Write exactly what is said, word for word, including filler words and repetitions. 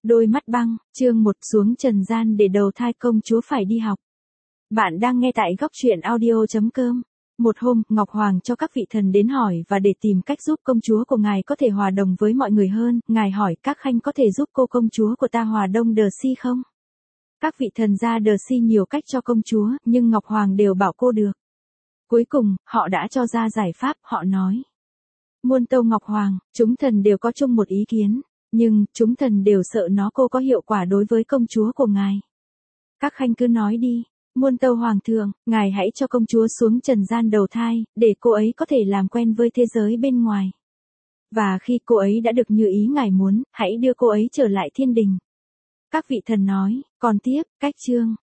Đôi mắt băng, chương một xuống trần gian để đầu thai công chúa phải đi học. Bạn đang nghe tại góc truyện audio chấm com. Một hôm, Ngọc Hoàng cho các vị thần đến hỏi và để tìm cách giúp công chúa của ngài có thể hòa đồng với mọi người hơn, ngài hỏi các khanh có thể giúp cô công chúa của ta hòa đông Đờ Si không? Các vị thần ra Đờ Si nhiều cách cho công chúa, nhưng Ngọc Hoàng đều bảo cô được. Cuối cùng, họ đã cho ra giải pháp, họ nói. Muôn tâu Ngọc Hoàng, chúng thần đều có chung một ý kiến, nhưng, chúng thần đều sợ nó cô có hiệu quả đối với công chúa của ngài. Các khanh cứ nói đi, muôn tâu Hoàng thượng, ngài hãy cho công chúa xuống trần gian đầu thai, để cô ấy có thể làm quen với thế giới bên ngoài. Và khi cô ấy đã được như ý ngài muốn, hãy đưa cô ấy trở lại thiên đình. Các vị thần nói, còn tiếp, cách chương.